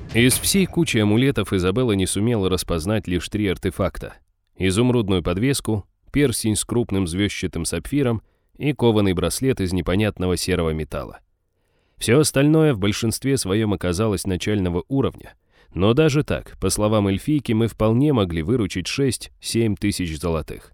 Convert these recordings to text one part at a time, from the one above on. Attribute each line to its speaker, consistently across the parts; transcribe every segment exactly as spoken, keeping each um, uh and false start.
Speaker 1: Из всей кучи амулетов Изабелла не сумела распознать лишь три артефакта. Изумрудную подвеску, перстень с крупным звездчатым сапфиром и кованый браслет из непонятного серого металла. Все остальное в большинстве своем оказалось начального уровня, но даже так, по словам эльфийки, мы вполне могли выручить шесть-семь тысяч золотых.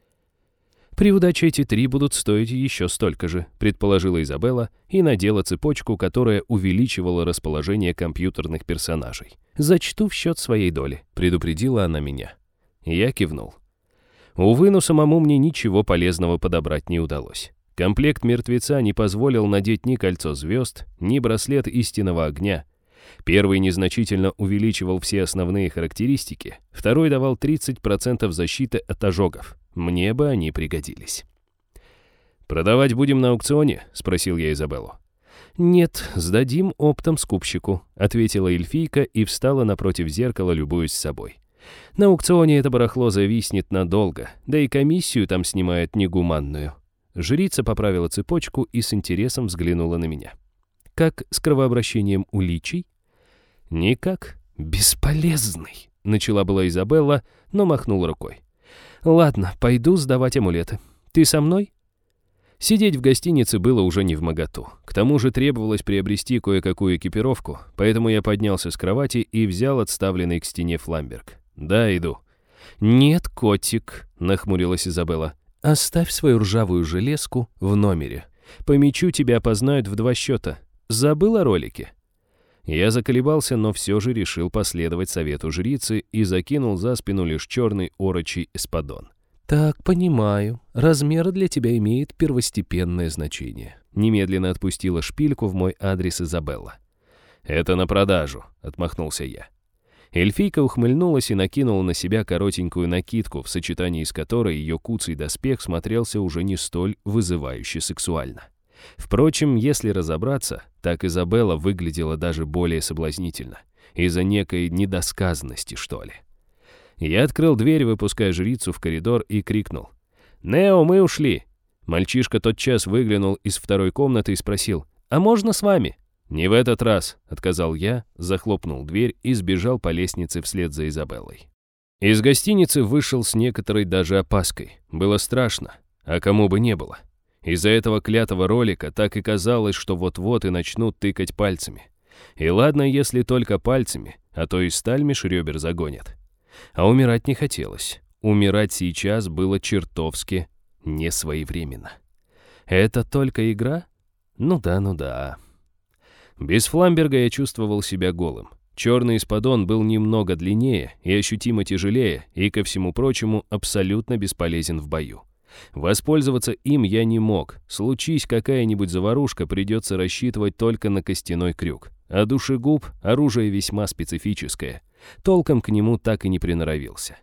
Speaker 1: «При удаче эти три будут стоить еще столько же», предположила Изабелла и надела цепочку, которая увеличивала расположение компьютерных персонажей. «Зачту в счет своей доли», предупредила она меня. Я кивнул. Увы, но самому мне ничего полезного подобрать не удалось. Комплект мертвеца не позволил надеть ни кольцо звезд, ни браслет истинного огня. Первый незначительно увеличивал все основные характеристики, второй давал тридцать процентов защиты от ожогов. Мне бы они пригодились. «Продавать будем на аукционе?» — спросил я Изабеллу. «Нет, сдадим оптом скупщику», — ответила эльфийка и встала напротив зеркала, любуясь собой. «На аукционе это барахло зависнет надолго, да и комиссию там снимают негуманную». Жрица поправила цепочку и с интересом взглянула на меня. «Как с кровообращением у личий?» «Никак. Бесполезный», — начала была Изабелла, но махнула рукой. «Ладно, пойду сдавать амулеты. Ты со мной?» Сидеть в гостинице было уже не вмоготу. К тому же требовалось приобрести кое-какую экипировку, поэтому я поднялся с кровати и взял отставленный к стене фламберг. «Да, иду». «Нет, котик», — нахмурилась Изабелла. «Оставь свою ржавую железку в номере. По мячу тебя опознают в два счета. Забыл о ролике?» Я заколебался, но все же решил последовать совету жрицы и закинул за спину лишь черный орочий эспадон. «Так, понимаю. Размер для тебя имеет первостепенное значение». Немедленно отпустила шпильку в мой адрес Изабелла. «Это на продажу», — отмахнулся я. Эльфийка ухмыльнулась и накинула на себя коротенькую накидку, в сочетании с которой ее куцый доспех смотрелся уже не столь вызывающе сексуально. Впрочем, если разобраться, так Изабелла выглядела даже более соблазнительно. Из-за некой недосказанности, что ли. Я открыл дверь, выпуская жрицу в коридор, и крикнул: «Нео, мы ушли!» Мальчишка тотчас выглянул из второй комнаты и спросил: «А можно с вами?» «Не в этот раз», — отказал я, захлопнул дверь и сбежал по лестнице вслед за Изабеллой. Из гостиницы вышел с некоторой даже опаской. Было страшно, а кому бы не было. Из-за этого клятого ролика так и казалось, что вот-вот и начнут тыкать пальцами. И ладно, если только пальцами, а то и сталь меж ребер загонят. А умирать не хотелось. Умирать сейчас было чертовски несвоевременно. Это только игра? Ну да, ну да. Без фламберга я чувствовал себя голым. Черный эспадон был немного длиннее и ощутимо тяжелее, и, ко всему прочему, абсолютно бесполезен в бою. Воспользоваться им я не мог. Случись какая-нибудь заварушка, придется рассчитывать только на костяной крюк. А душегуб — оружие весьма специфическое. Толком к нему так и не приноровился.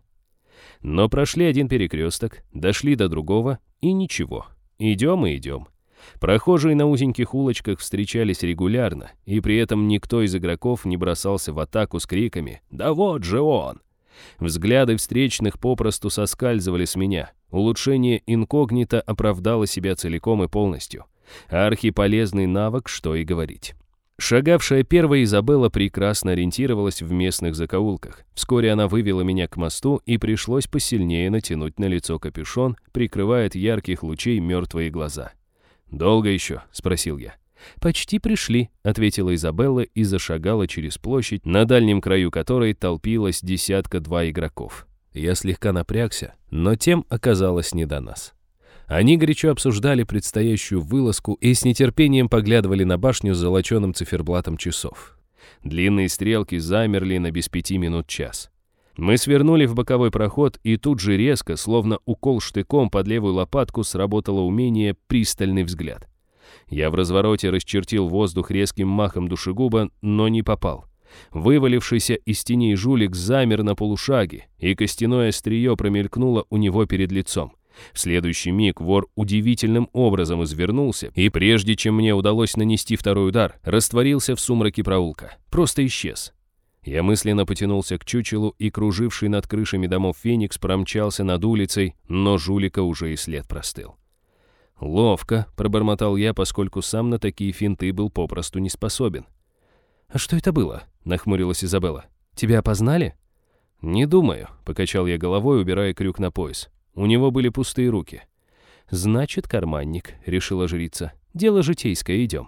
Speaker 1: Но прошли один перекресток, дошли до другого, и ничего. Идем и идем. Прохожие на узеньких улочках встречались регулярно, и при этом никто из игроков не бросался в атаку с криками «Да вот же он!». Взгляды встречных попросту соскальзывали с меня. Улучшение инкогнито оправдало себя целиком и полностью. Архиполезный навык, что и говорить. Шагавшая первая Изабелла прекрасно ориентировалась в местных закоулках. Вскоре она вывела меня к мосту, и пришлось посильнее натянуть на лицо капюшон, прикрывая от ярких лучей мертвые глаза. «Долго еще?» — спросил я. «Почти пришли», — ответила Изабелла и зашагала через площадь, на дальнем краю которой толпилось десятка-два игроков. Я слегка напрягся, но тем оказалось не до нас. Они горячо обсуждали предстоящую вылазку и с нетерпением поглядывали на башню с золоченым циферблатом часов. Длинные стрелки замерли на без пяти минут час. Мы свернули в боковой проход, и тут же резко, словно укол штыком под левую лопатку, сработало умение «пристальный взгляд». Я в развороте расчертил воздух резким махом душегуба, но не попал. Вывалившийся из теней жулик замер на полушаге, и костяное острие промелькнуло у него перед лицом. В следующий миг вор удивительным образом извернулся, и прежде чем мне удалось нанести второй удар, растворился в сумраке проулка. Просто исчез. Я мысленно потянулся к чучелу, и круживший над крышами домов Феникс промчался над улицей, но жулика уже и след простыл. «Ловко», — пробормотал я, поскольку сам на такие финты был попросту не способен. «А что это было?» — нахмурилась Изабелла. «Тебя опознали?» «Не думаю», — покачал я головой, убирая крюк на пояс. У него были пустые руки. «Значит, карманник», — решила жрица. «Дело житейское, идем».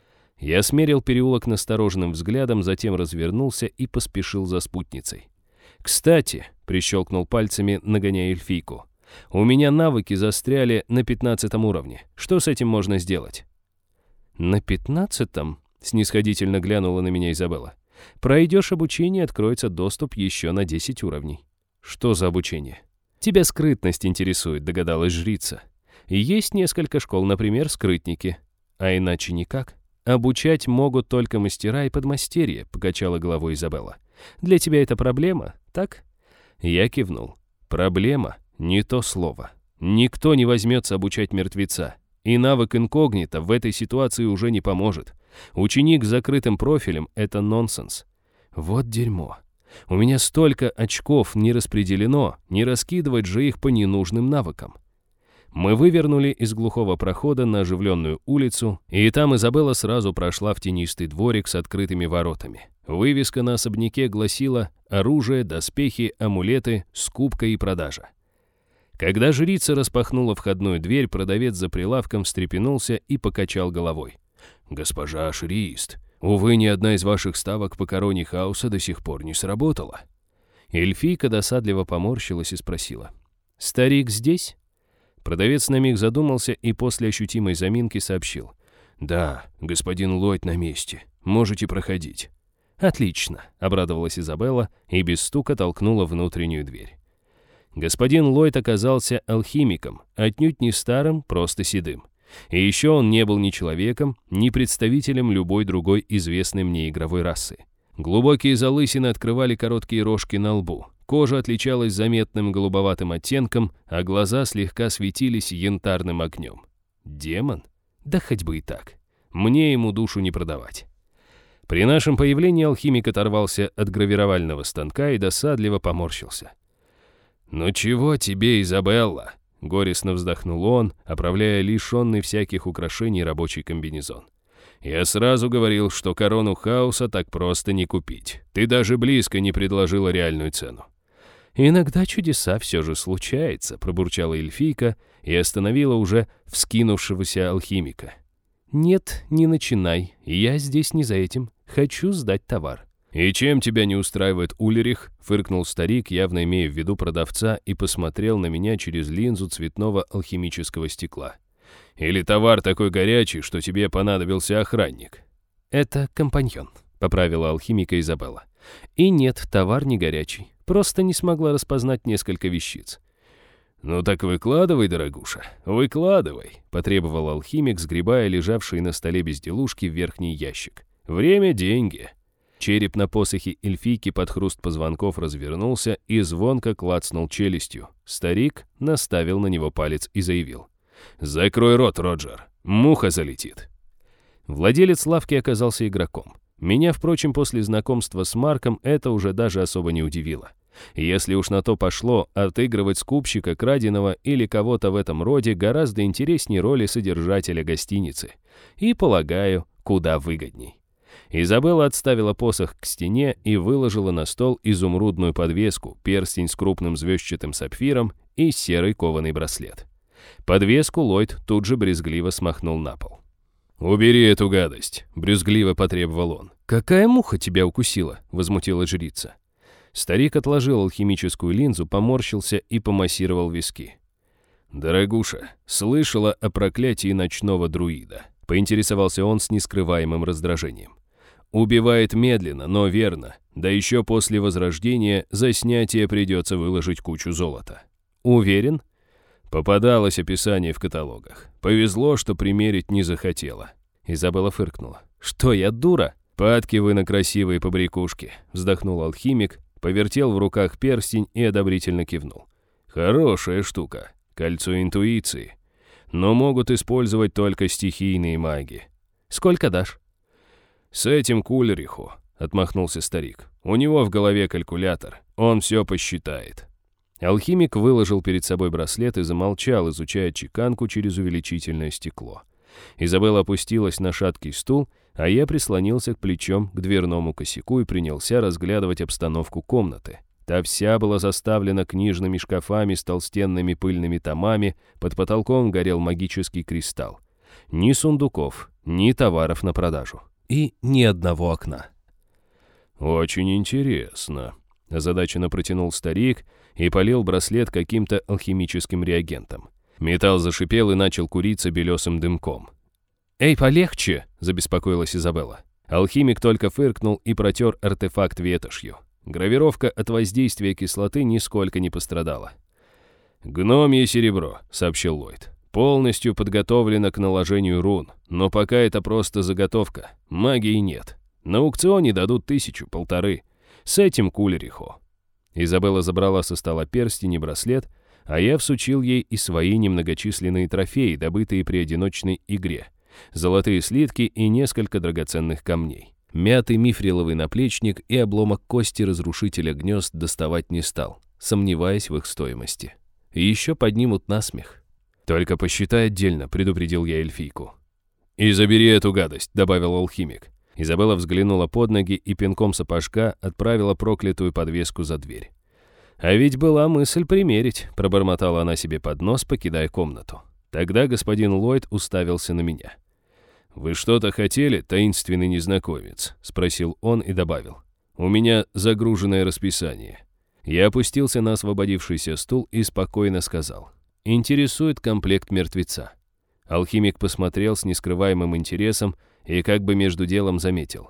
Speaker 1: Я смерил переулок настороженным взглядом, затем развернулся и поспешил за спутницей. «Кстати», — прищелкнул пальцами, нагоняя эльфийку, «у меня навыки застряли на пятнадцатом уровне. Что с этим можно сделать?» «На пятнадцатом?» — снисходительно глянула на меня Изабелла. «Пройдешь обучение, откроется доступ еще на десять уровней». «Что за обучение?» «Тебя скрытность интересует», — догадалась жрица. «Есть несколько школ, например, скрытники. А иначе никак. Обучать могут только мастера и подмастерья», — покачала головой Изабелла. «Для тебя это проблема, так?» Я кивнул. «Проблема — не то слово. Никто не возьмется обучать мертвеца. И навык инкогнито в этой ситуации уже не поможет. Ученик с закрытым профилем — это нонсенс. Вот дерьмо. У меня столько очков не распределено, не раскидывать же их по ненужным навыкам». Мы вывернули из глухого прохода на оживленную улицу, и там Изабелла сразу прошла в тенистый дворик с открытыми воротами. Вывеска на особняке гласила «Оружие, доспехи, амулеты, скупка и продажа». Когда жрица распахнула входную дверь, продавец за прилавком встрепенулся и покачал головой. «Госпожа Шриист, увы, ни одна из ваших ставок по короне хаоса до сих пор не сработала». Эльфийка досадливо поморщилась и спросила. «Старик здесь?» Продавец на миг задумался и после ощутимой заминки сообщил. «Да, господин Ллойд на месте. Можете проходить». «Отлично», — обрадовалась Изабелла и без стука толкнула внутреннюю дверь. Господин Ллойд оказался алхимиком, отнюдь не старым, просто седым. И еще он не был ни человеком, ни представителем любой другой известной мне игровой расы. Глубокие залысины открывали короткие рожки на лбу. Кожа отличалась заметным голубоватым оттенком, а глаза слегка светились янтарным огнем. Демон? Да хоть бы и так. Мне ему душу не продавать. При нашем появлении алхимик оторвался от гравировального станка и досадливо поморщился. «Ну чего тебе, Изабелла?» — горестно вздохнул он, оправляя лишенный всяких украшений рабочий комбинезон. «Я сразу говорил, что корону хаоса так просто не купить. Ты даже близко не предложила реальную цену». «Иногда чудеса все же случаются», — пробурчала эльфийка и остановила уже вскинувшегося алхимика. «Нет, не начинай, я здесь не за этим. Хочу сдать товар». «И чем тебя не устраивает Ульрих?» — фыркнул старик, явно имея в виду продавца, и посмотрел на меня через линзу цветного алхимического стекла. «Или товар такой горячий, что тебе понадобился охранник?» «Это компаньон», — поправила алхимика Изабелла. «И нет, товар не горячий. Просто не смогла распознать несколько вещиц». «Ну так выкладывай, дорогуша, выкладывай», — потребовал алхимик, сгребая лежавшие на столе безделушки в верхний ящик. «Время — деньги». Череп на посохе эльфийки под хруст позвонков развернулся и звонко клацнул челюстью. Старик наставил на него палец и заявил. «Закрой рот, Роджер, муха залетит». Владелец лавки оказался игроком. Меня, впрочем, после знакомства с Марком это уже даже особо не удивило. Если уж на то пошло, отыгрывать скупщика краденого или кого-то в этом роде гораздо интереснее роли содержателя гостиницы. И, полагаю, куда выгодней. Изабелла отставила посох к стене и выложила на стол изумрудную подвеску, перстень с крупным звездчатым сапфиром и серый кованый браслет. Подвеску Ллойд тут же брезгливо смахнул на пол. «Убери эту гадость», — брюзгливо потребовал он. «Какая муха тебя укусила?» — возмутилась жрица. Старик отложил алхимическую линзу, поморщился и помассировал виски. «Дорогуша, слышала о проклятии ночного друида?» — поинтересовался он с нескрываемым раздражением. «Убивает медленно, но верно. Да еще после возрождения за снятие придется выложить кучу золота». «Уверен?» Попадалось описание в каталогах. Повезло, что примерить не захотела. Изабелла фыркнула. «Что, я дура?» «Падки вы на красивые побрякушки», — вздохнул алхимик, повертел в руках перстень и одобрительно кивнул. «Хорошая штука. Кольцо интуиции. Но могут использовать только стихийные маги». «Сколько дашь?» «С этим к Ульриху», — отмахнулся старик. «У него в голове калькулятор. Он все посчитает». Алхимик выложил перед собой браслет и замолчал, изучая чеканку через увеличительное стекло. Изабелла опустилась на шаткий стул, а я прислонился к плечом к дверному косяку и принялся разглядывать обстановку комнаты. Та вся была заставлена книжными шкафами с толстенными пыльными томами, под потолком горел магический кристалл. Ни сундуков, ни товаров на продажу. И ни одного окна. «Очень интересно», — озадаченно протянул старик и полил браслет каким-то алхимическим реагентом. Металл зашипел и начал куриться белесым дымком. «Эй, полегче!» — забеспокоилась Изабелла. Алхимик только фыркнул и протер артефакт ветошью. Гравировка от воздействия кислоты нисколько не пострадала. «Гномье серебро», — сообщил Ллойд. «Полностью подготовлено к наложению рун, но пока это просто заготовка, магии нет. На аукционе дадут тысячу-полторы. С этим кулерихо». Изабелла забрала со стола перстень и браслет, а я всучил ей и свои немногочисленные трофеи, добытые при одиночной игре. Золотые слитки и несколько драгоценных камней. Мятый мифриловый наплечник и обломок кости разрушителя гнезд доставать не стал, сомневаясь в их стоимости. И еще поднимут насмех. «Только посчитай отдельно», — предупредил я эльфийку. «И забери эту гадость», — добавил алхимик. Изабелла взглянула под ноги и пинком сапожка отправила проклятую подвеску за дверь. «А ведь была мысль примерить», — пробормотала она себе под нос, покидая комнату. Тогда господин Ллойд уставился на меня. «Вы что-то хотели, таинственный незнакомец?» — спросил он и добавил. «У меня загруженное расписание». Я опустился на освободившийся стул и спокойно сказал. «Интересует комплект мертвеца». Алхимик посмотрел с нескрываемым интересом и как бы между делом заметил.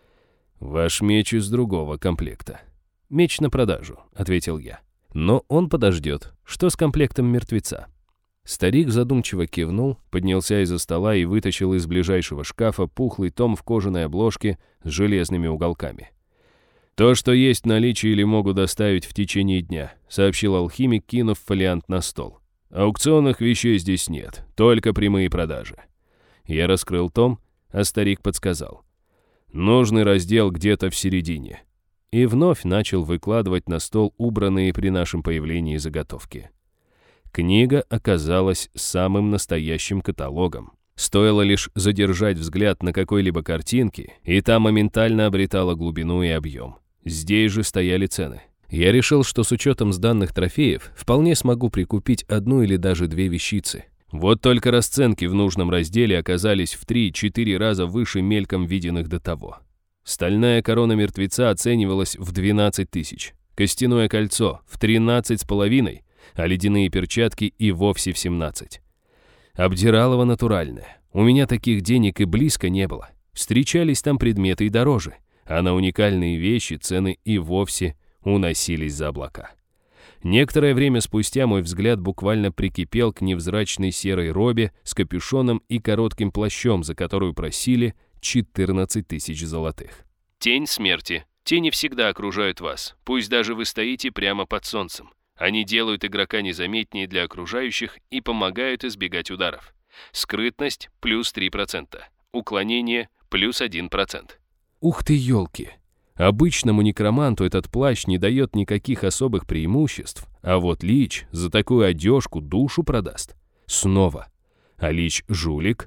Speaker 1: «Ваш меч из другого комплекта». «Меч на продажу», — ответил я. «Но он подождет. Что с комплектом мертвеца?» Старик задумчиво кивнул, поднялся из-за стола и вытащил из ближайшего шкафа пухлый том в кожаной обложке с железными уголками. «То, что есть в наличии или могу доставить в течение дня», — сообщил алхимик, кинув фолиант на стол. «Аукционных вещей здесь нет, только прямые продажи». Я раскрыл том, а старик подсказал. «Нужный раздел где-то в середине». И вновь начал выкладывать на стол убранные при нашем появлении заготовки. Книга оказалась самым настоящим каталогом. Стоило лишь задержать взгляд на какой-либо картинке, и та моментально обретала глубину и объем. Здесь же стояли цены. Я решил, что с учетом сданных трофеев вполне смогу прикупить одну или даже две вещицы. Вот только расценки в нужном разделе оказались в три-четыре раза выше мельком виденных до того. Стальная корона мертвеца оценивалась в двенадцать тысяч, костяное кольцо в тринадцать с половиной, а ледяные перчатки и вовсе в семнадцать. Обдиралово натуральное. У меня таких денег и близко не было. Встречались там предметы и дороже, а на уникальные вещи цены и вовсе уносились за облака. Некоторое время спустя мой взгляд буквально прикипел к невзрачной серой робе с капюшоном и коротким плащом, за которую просили четырнадцать тысяч золотых. Тень смерти. Тени всегда окружают вас, пусть даже вы стоите прямо под солнцем. Они делают игрока незаметнее для окружающих и помогают избегать ударов. Скрытность – плюс три процента. Уклонение – плюс один процент. Ух ты, елки! Обычному некроманту этот плащ не дает никаких особых преимуществ, а вот Лич за такую одежку душу продаст. Снова. А Лич жулик?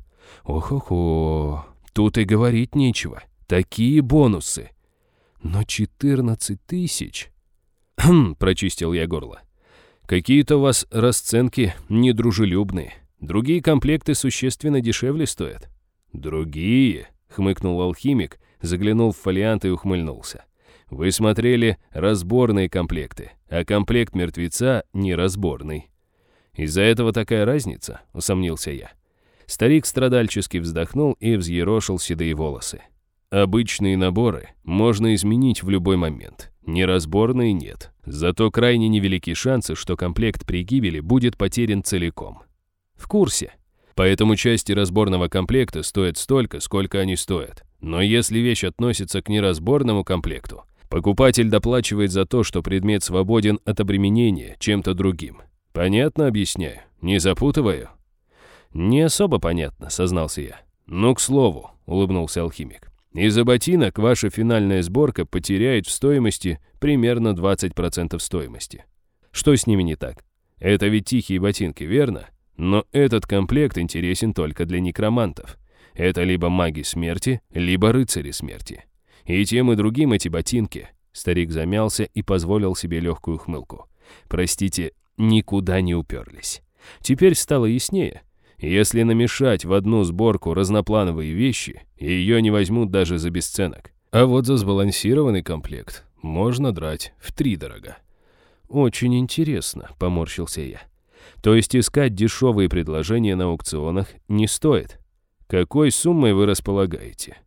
Speaker 1: Ох-охо, тут и говорить нечего. Такие бонусы. Но четырнадцать тысяч... «Хм», — прочистил я горло. «Какие-то у вас расценки недружелюбные. Другие комплекты существенно дешевле стоят». «Другие?» — хмыкнул алхимик, заглянул в фолиант и ухмыльнулся. «Вы смотрели разборные комплекты, а комплект мертвеца неразборный». «Из-за этого такая разница?» — усомнился я. Старик страдальчески вздохнул и взъерошил седые волосы. «Обычные наборы можно изменить в любой момент. Неразборные нет. Зато крайне невелики шансы, что комплект при гибели будет потерян целиком». «В курсе. Поэтому части разборного комплекта стоят столько, сколько они стоят. Но если вещь относится к неразборному комплекту, покупатель доплачивает за то, что предмет свободен от обременения чем-то другим. Понятно объясняю? Не запутываю?» «Не особо понятно», — сознался я. «Ну, к слову», — улыбнулся алхимик. «Из-за ботинок ваша финальная сборка потеряет в стоимости примерно двадцать процентов стоимости. Что с ними не так? Это ведь тихие ботинки, верно? Но этот комплект интересен только для некромантов. Это либо маги смерти, либо рыцари смерти. И тем и другим эти ботинки. Старик замялся и позволил себе легкую ухмылку. Простите, никуда не уперлись. Теперь стало яснее. Если намешать в одну сборку разноплановые вещи, ее не возьмут даже за бесценок. А вот за сбалансированный комплект можно драть втридорога. «Очень интересно», — поморщился я. «То есть искать дешевые предложения на аукционах не стоит? Какой суммой вы располагаете?»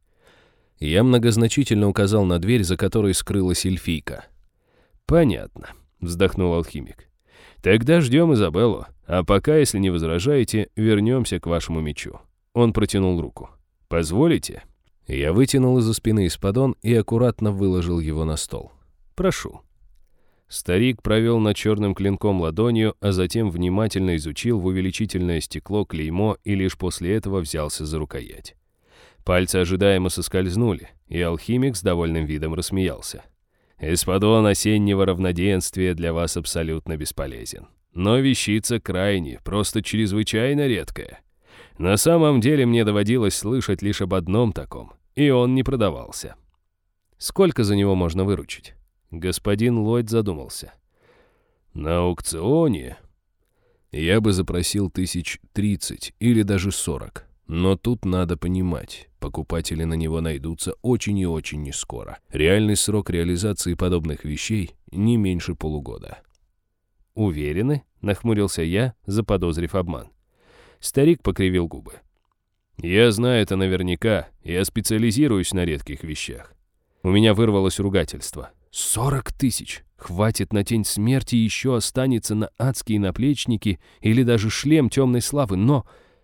Speaker 1: Я многозначительно указал на дверь, за которой скрылась эльфийка. «Понятно», — вздохнул алхимик. «Тогда ждем Изабеллу, а пока, если не возражаете, вернемся к вашему мечу». Он протянул руку. «Позволите?» Я вытянул из-за спины исподон и аккуратно выложил его на стол. «Прошу». Старик провел над черным клинком ладонью, а затем внимательно изучил в увеличительное стекло клеймо и лишь после этого взялся за рукоять. Пальцы ожидаемо соскользнули, и алхимик с довольным видом рассмеялся. «Эспадон осеннего равноденствия для вас абсолютно бесполезен. Но вещица крайне, просто чрезвычайно редкая. На самом деле мне доводилось слышать лишь об одном таком, и он не продавался». «Сколько за него можно выручить?» Господин Ллойд задумался. «На аукционе я бы запросил тысяч тридцать или даже сорок. Но тут надо понимать, покупатели на него найдутся очень и очень нескоро. Реальный срок реализации подобных вещей не меньше полугода». «Уверены?» — нахмурился я, заподозрив обман. Старик покривил губы. «Я знаю это наверняка, я специализируюсь на редких вещах». У меня вырвалось ругательство. «Сорок тысяч! Хватит на тень смерти, еще останется на адские наплечники или даже шлем темной славы, но...»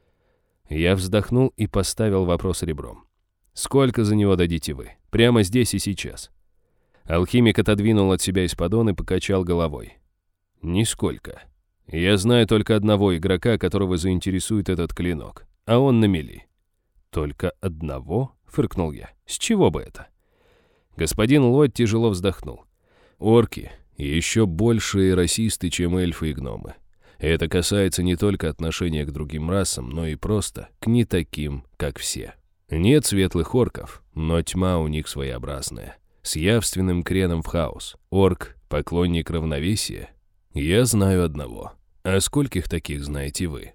Speaker 1: Я вздохнул и поставил вопрос ребром. «Сколько за него дадите вы? Прямо здесь и сейчас?» Алхимик отодвинул от себя исподон и покачал головой. «Нисколько. Я знаю только одного игрока, которого заинтересует этот клинок, а он на мели». «Только одного?» — фыркнул я. «С чего бы это?» Господин Ллойд тяжело вздохнул. «Орки еще большие расисты, чем эльфы и гномы. Это касается не только отношения к другим расам, но и просто к не таким, как все. Нет светлых орков, но тьма у них своеобразная, с явственным креном в хаос. Орк — поклонник равновесия? Я знаю одного. А скольких таких знаете вы?»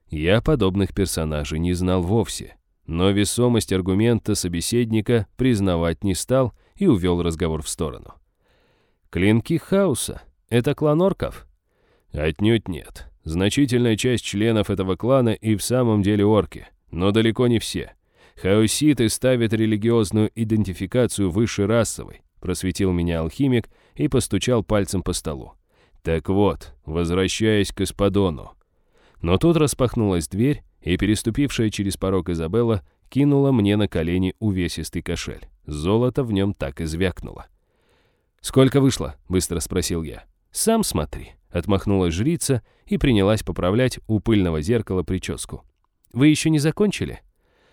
Speaker 1: Я подобных персонажей не знал вовсе, но весомость аргумента собеседника признавать не стал и увел разговор в сторону. «Клинки хаоса — это клан орков?» «Отнюдь нет. Значительная часть членов этого клана и в самом деле орки, но далеко не все. Хаоситы ставят религиозную идентификацию выше расовой», просветил меня алхимик и постучал пальцем по столу. «Так вот, возвращаясь к Эспадону». Но тут распахнулась дверь, и переступившая через порог Изабелла кинула мне на колени увесистый кошель. Золото в нем так и звякнуло. «Сколько вышло?» — быстро спросил я. «Сам смотри», — отмахнулась жрица и принялась поправлять у пыльного зеркала прическу. «Вы еще не закончили?»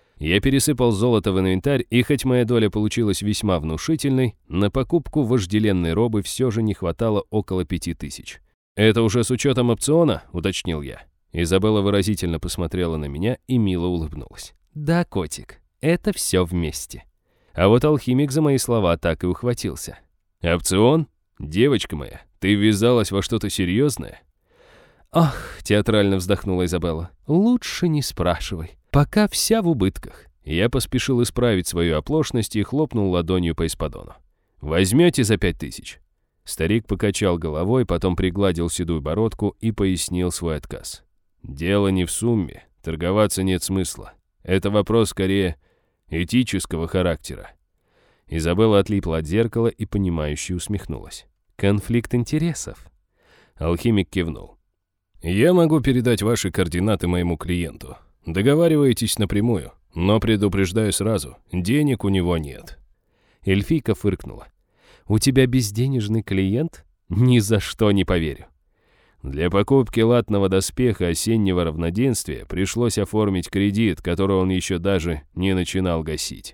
Speaker 1: Я пересыпал золото в инвентарь, и хоть моя доля получилась весьма внушительной, на покупку вожделенной робы все же не хватало около пяти тысяч. «Это уже с учетом опциона?» — уточнил я. Изабелла выразительно посмотрела на меня и мило улыбнулась. «Да, котик, это все вместе». А вот алхимик за мои слова так и ухватился. «Опцион? Девочка моя, ты ввязалась во что-то серьезное?» «Ах», — театрально вздохнула Изабелла, — «лучше не спрашивай. Пока вся в убытках». Я поспешил исправить свою оплошность и хлопнул ладонью по исподону. «Возьмете за пять тысяч?» Старик покачал головой, потом пригладил седую бородку и пояснил свой отказ. «Дело не в сумме, торговаться нет смысла. Это вопрос скорее этического характера». Изабелла отлипла от зеркала и понимающе усмехнулась. «Конфликт интересов?» Алхимик кивнул. «Я могу передать ваши координаты моему клиенту. Договаривайтесь напрямую, но предупреждаю сразу, денег у него нет». Эльфийка фыркнула. «У тебя безденежный клиент? Ни за что не поверю». Для покупки латного доспеха осеннего равноденствия пришлось оформить кредит, который он еще даже не начинал гасить.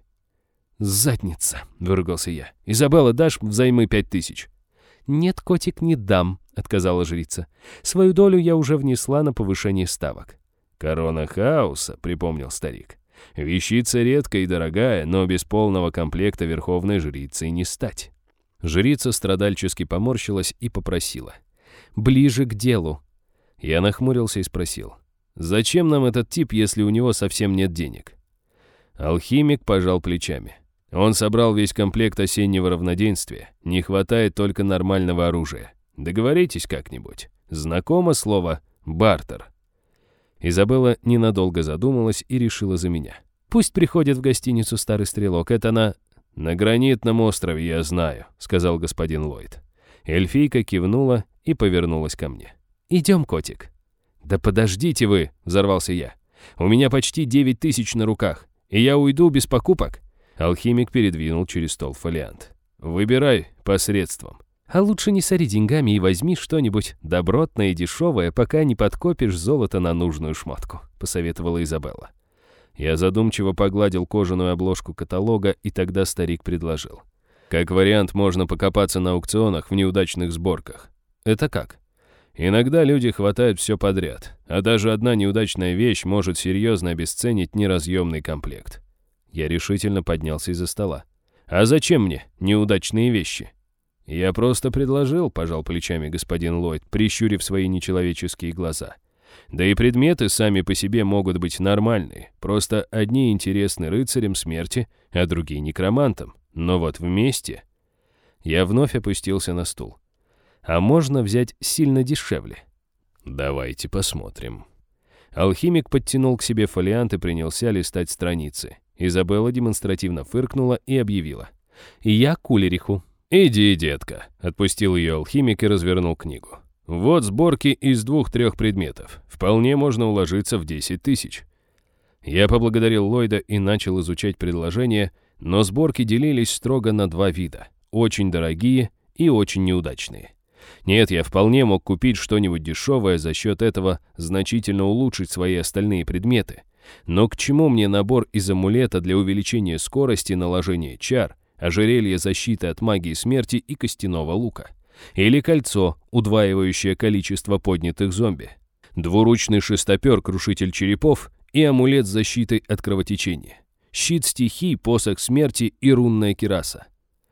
Speaker 1: «Задница!» — выругался я. «Изабелла, дашь взаймы пять тысяч?» «Нет, котик, не дам»,
Speaker 2: — отказала жрица. «Свою долю я уже внесла на повышение ставок».
Speaker 1: «Корона хаоса», — припомнил старик. «Вещица редкая и дорогая, но без полного комплекта верховной жрицей не стать».
Speaker 2: Жрица страдальчески поморщилась и попросила: «Ближе к делу».
Speaker 1: Я нахмурился и спросил: «Зачем нам этот тип, если у него совсем нет денег?» Алхимик пожал плечами. Он собрал весь комплект осеннего равноденствия. Не хватает только нормального оружия. Договоритесь как-нибудь. Знакомо слово «бартер». Изабелла ненадолго задумалась и решила за меня.
Speaker 2: «Пусть приходит в гостиницу старый стрелок. Это на...»
Speaker 1: «На гранитном острове, я знаю», — сказал господин Ллойд. Эльфийка кивнула и повернулась ко мне.
Speaker 2: «Идем, котик».
Speaker 1: «Да подождите вы», — взорвался я. «У меня почти девять тысяч на руках, и я уйду без покупок». Алхимик передвинул через стол фолиант. «Выбирай посредством».
Speaker 2: «А лучше не сори деньгами и возьми что-нибудь добротное и дешевое, пока не подкопишь золото на нужную шмотку», — посоветовала Изабелла.
Speaker 1: Я задумчиво погладил кожаную обложку каталога, и тогда старик предложил: «Как вариант, можно покопаться на аукционах в неудачных сборках».
Speaker 2: «Это как?»
Speaker 1: «Иногда люди хватают все подряд, а даже одна неудачная вещь может серьезно обесценить неразъемный комплект». Я решительно поднялся из-за стола. «А зачем мне неудачные вещи?» «Я просто предложил», — пожал плечами господин Ллойд, прищурив свои нечеловеческие глаза. «Да и предметы сами по себе могут быть нормальные, просто одни интересны рыцарям смерти, а другие некромантам, но вот вместе...» Я вновь опустился на стул.
Speaker 2: «А можно взять сильно дешевле?»
Speaker 1: «Давайте посмотрим». Алхимик подтянул к себе фолиант и принялся листать страницы. Изабелла демонстративно фыркнула и объявила:
Speaker 2: «Я к Улериху».
Speaker 1: «Иди, детка», — отпустил ее алхимик и развернул книгу. «Вот сборки из двух-трех предметов. Вполне можно уложиться в десять тысяч». Я поблагодарил Ллойда и начал изучать предложения, но сборки делились строго на два вида — очень дорогие и очень неудачные. Нет, я вполне мог купить что-нибудь дешевое, за счет этого значительно улучшить свои остальные предметы. Но к чему мне набор из амулета для увеличения скорости наложения чар, ожерелье защиты от магии смерти и костяного лука? Или кольцо, удваивающее количество поднятых зомби? Двуручный шестопер-крушитель черепов и амулет с защитой от кровотечения? Щит стихий, посох смерти и рунная кираса?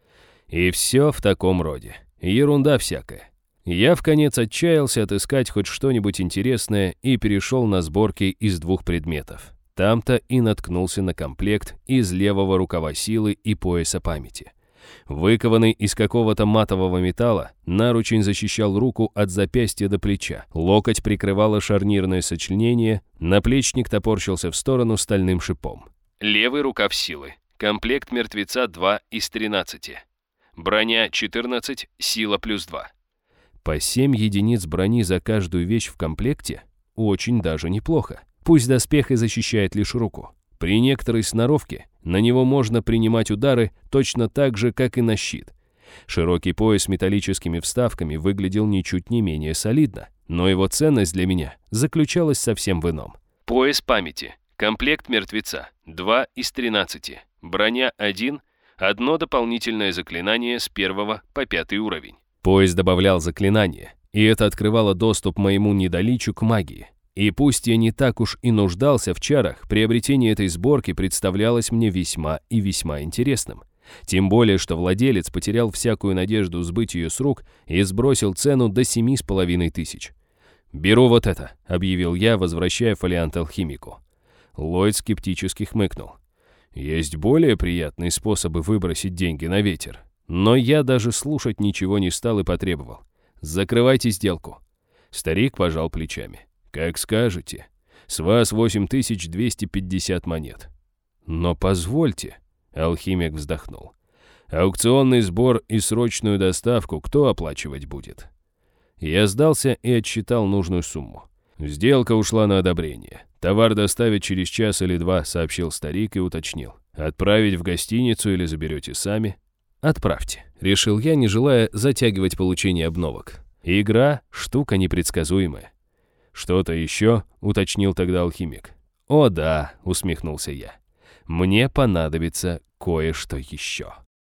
Speaker 1: И все в таком роде. Ерунда всякая. Я вконец отчаялся отыскать хоть что-нибудь интересное и перешел на сборки из двух предметов. Там-то и наткнулся на комплект из левого рукава силы и пояса памяти. Выкованный из какого-то матового металла, наручень защищал руку от запястья до плеча, локоть прикрывало шарнирное сочленение, наплечник топорщился в сторону стальным шипом. Левый рукав силы. Комплект мертвеца два из тринадцати. Броня четырнадцать, сила плюс два. По семь единиц брони за каждую вещь в комплекте? Очень даже неплохо. Пусть доспех и защищает лишь руку. При некоторой сноровке на него можно принимать удары точно так же, как и на щит. Широкий пояс с металлическими вставками выглядел ничуть не менее солидно, но его ценность для меня заключалась совсем в ином. Пояс памяти. Комплект мертвеца. два из тринадцати. Броня один. Одно дополнительное заклинание с первого по пятый уровень. Пояс добавлял заклинание, и это открывало доступ моему недаличу к магии. И пусть я не так уж и нуждался в чарах, приобретение этой сборки представлялось мне весьма и весьма интересным. Тем более, что владелец потерял всякую надежду сбыть ее с рук и сбросил цену до семи с половиной тысяч. «Беру вот это», — объявил я, возвращая фолиант алхимику. Ллойд скептически хмыкнул. «Есть более приятные способы выбросить деньги на ветер». Но я даже слушать ничего не стал и потребовал: «Закрывайте сделку». Старик пожал плечами. «Как скажете. С вас восемь тысяч двести пятьдесят монет». «Но позвольте», — алхимик вздохнул. «Аукционный сбор и срочную доставку кто оплачивать будет?» Я сдался и отсчитал нужную сумму. Сделка ушла на одобрение. «Товар доставят через час или два», — сообщил старик и уточнил. «Отправить в гостиницу или заберете сами?» «Отправьте», — решил я, не желая затягивать получение обновок. Игра — штука непредсказуемая. «Что-то еще?» — уточнил тогда алхимик. «О да», — усмехнулся я. «Мне понадобится кое-что еще».